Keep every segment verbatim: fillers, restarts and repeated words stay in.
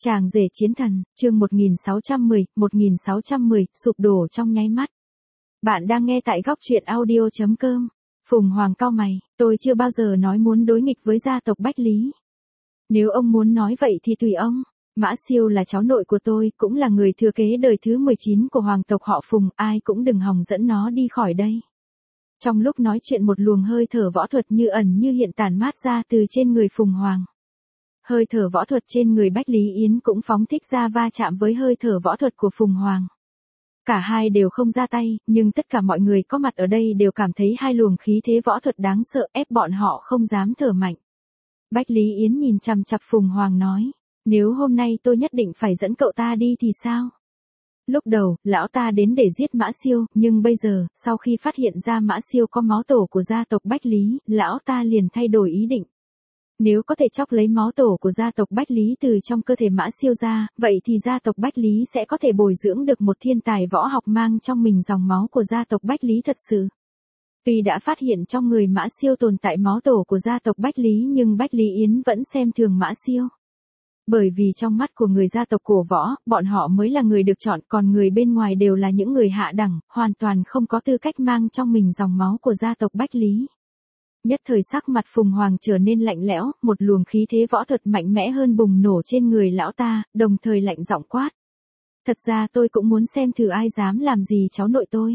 Chàng rể chiến thần, chương một nghìn sáu trăm mười, một nghìn sáu trăm mười, sụp đổ trong nháy mắt. Bạn đang nghe tại góc truyện audio chấm com. Phùng Hoàng cau mày, tôi chưa bao giờ nói muốn đối nghịch với gia tộc Bách Lý. Nếu ông muốn nói vậy thì tùy ông. Mã Siêu là cháu nội của tôi, cũng là người thừa kế đời thứ mười chín của hoàng tộc họ Phùng, ai cũng đừng hòng dẫn nó đi khỏi đây. Trong lúc nói chuyện một luồng hơi thở võ thuật như ẩn như hiện tản mát ra từ trên người Phùng Hoàng. Hơi thở võ thuật trên người Bách Lý Yến cũng phóng thích ra va chạm với hơi thở võ thuật của Phùng Hoàng. Cả hai đều không ra tay, nhưng tất cả mọi người có mặt ở đây đều cảm thấy hai luồng khí thế võ thuật đáng sợ ép bọn họ không dám thở mạnh. Bách Lý Yến nhìn chằm chằm Phùng Hoàng nói, nếu hôm nay tôi nhất định phải dẫn cậu ta đi thì sao? Lúc đầu, lão ta đến để giết Mã Siêu, nhưng bây giờ, sau khi phát hiện ra Mã Siêu có máu tổ của gia tộc Bách Lý, lão ta liền thay đổi ý định. Nếu có thể chóc lấy máu tổ của gia tộc Bách Lý từ trong cơ thể Mã Siêu ra, vậy thì gia tộc Bách Lý sẽ có thể bồi dưỡng được một thiên tài võ học mang trong mình dòng máu của gia tộc Bách Lý thật sự. Tuy đã phát hiện trong người Mã Siêu tồn tại máu tổ của gia tộc Bách Lý nhưng Bách Lý Yến vẫn xem thường Mã Siêu. Bởi vì trong mắt của người gia tộc cổ võ, bọn họ mới là người được chọn, còn người bên ngoài đều là những người hạ đẳng, hoàn toàn không có tư cách mang trong mình dòng máu của gia tộc Bách Lý. Nhất thời sắc mặt Phùng Hoàng trở nên lạnh lẽo, một luồng khí thế võ thuật mạnh mẽ hơn bùng nổ trên người lão ta, đồng thời lạnh giọng quát. Thật ra tôi cũng muốn xem thử ai dám làm gì cháu nội tôi.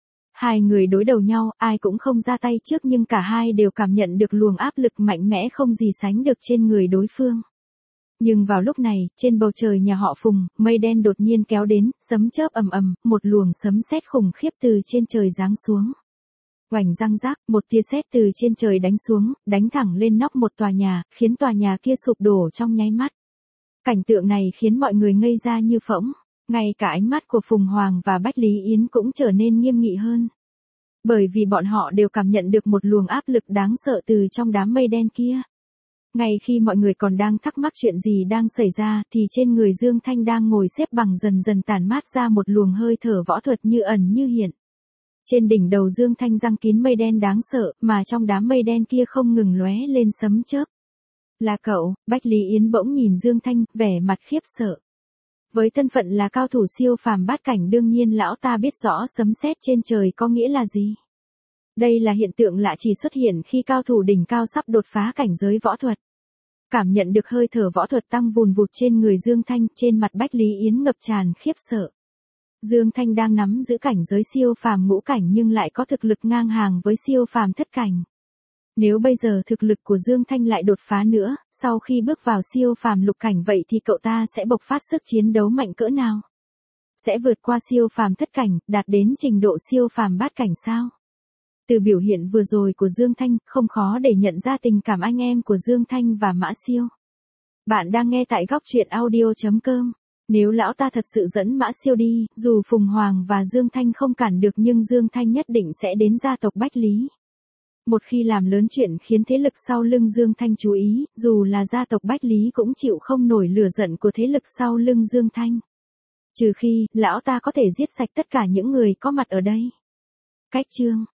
Hai người đối đầu nhau, ai cũng không ra tay trước nhưng cả hai đều cảm nhận được luồng áp lực mạnh mẽ không gì sánh được trên người đối phương. Nhưng vào lúc này, trên bầu trời nhà họ Phùng, mây đen đột nhiên kéo đến, sấm chớp ầm ầm, một luồng sấm sét khủng khiếp từ trên trời giáng xuống. Oành răng rác, một tia sét từ trên trời đánh xuống, đánh thẳng lên nóc một tòa nhà, khiến tòa nhà kia sụp đổ trong nháy mắt. Cảnh tượng này khiến mọi người ngây ra như phỗng, ngay cả ánh mắt của Phùng Hoàng và Bách Lý Yến cũng trở nên nghiêm nghị hơn. Bởi vì bọn họ đều cảm nhận được một luồng áp lực đáng sợ từ trong đám mây đen kia. Ngay khi mọi người còn đang thắc mắc chuyện gì đang xảy ra thì trên người Dương Thanh đang ngồi xếp bằng dần dần tản mát ra một luồng hơi thở võ thuật như ẩn như hiện. Trên đỉnh đầu Dương Thanh răng kín mây đen đáng sợ, mà trong đám mây đen kia không ngừng lóe lên sấm chớp. Là cậu, Bách Lý Yến bỗng nhìn Dương Thanh, vẻ mặt khiếp sợ. Với thân phận là cao thủ siêu phàm bát cảnh đương nhiên lão ta biết rõ sấm sét trên trời có nghĩa là gì. Đây là hiện tượng lạ chỉ xuất hiện khi cao thủ đỉnh cao sắp đột phá cảnh giới võ thuật. Cảm nhận được hơi thở võ thuật tăng vùn vụt trên người Dương Thanh, trên mặt Bách Lý Yến ngập tràn khiếp sợ. Dương Thanh đang nắm giữ cảnh giới siêu phàm ngũ cảnh nhưng lại có thực lực ngang hàng với siêu phàm thất cảnh. Nếu bây giờ thực lực của Dương Thanh lại đột phá nữa, sau khi bước vào siêu phàm lục cảnh vậy thì cậu ta sẽ bộc phát sức chiến đấu mạnh cỡ nào? Sẽ vượt qua siêu phàm thất cảnh, đạt đến trình độ siêu phàm bát cảnh sao? Từ biểu hiện vừa rồi của Dương Thanh, không khó để nhận ra tình cảm anh em của Dương Thanh và Mã Siêu. Bạn đang nghe tại góc truyện audio chấm com. Nếu lão ta thật sự dẫn Mã Siêu đi, dù Phùng Hoàng và Dương Thanh không cản được nhưng Dương Thanh nhất định sẽ đến gia tộc Bách Lý. Một khi làm lớn chuyện khiến thế lực sau lưng Dương Thanh chú ý, dù là gia tộc Bách Lý cũng chịu không nổi lửa giận của thế lực sau lưng Dương Thanh. Trừ khi, lão ta có thể giết sạch tất cả những người có mặt ở đây. Cách chương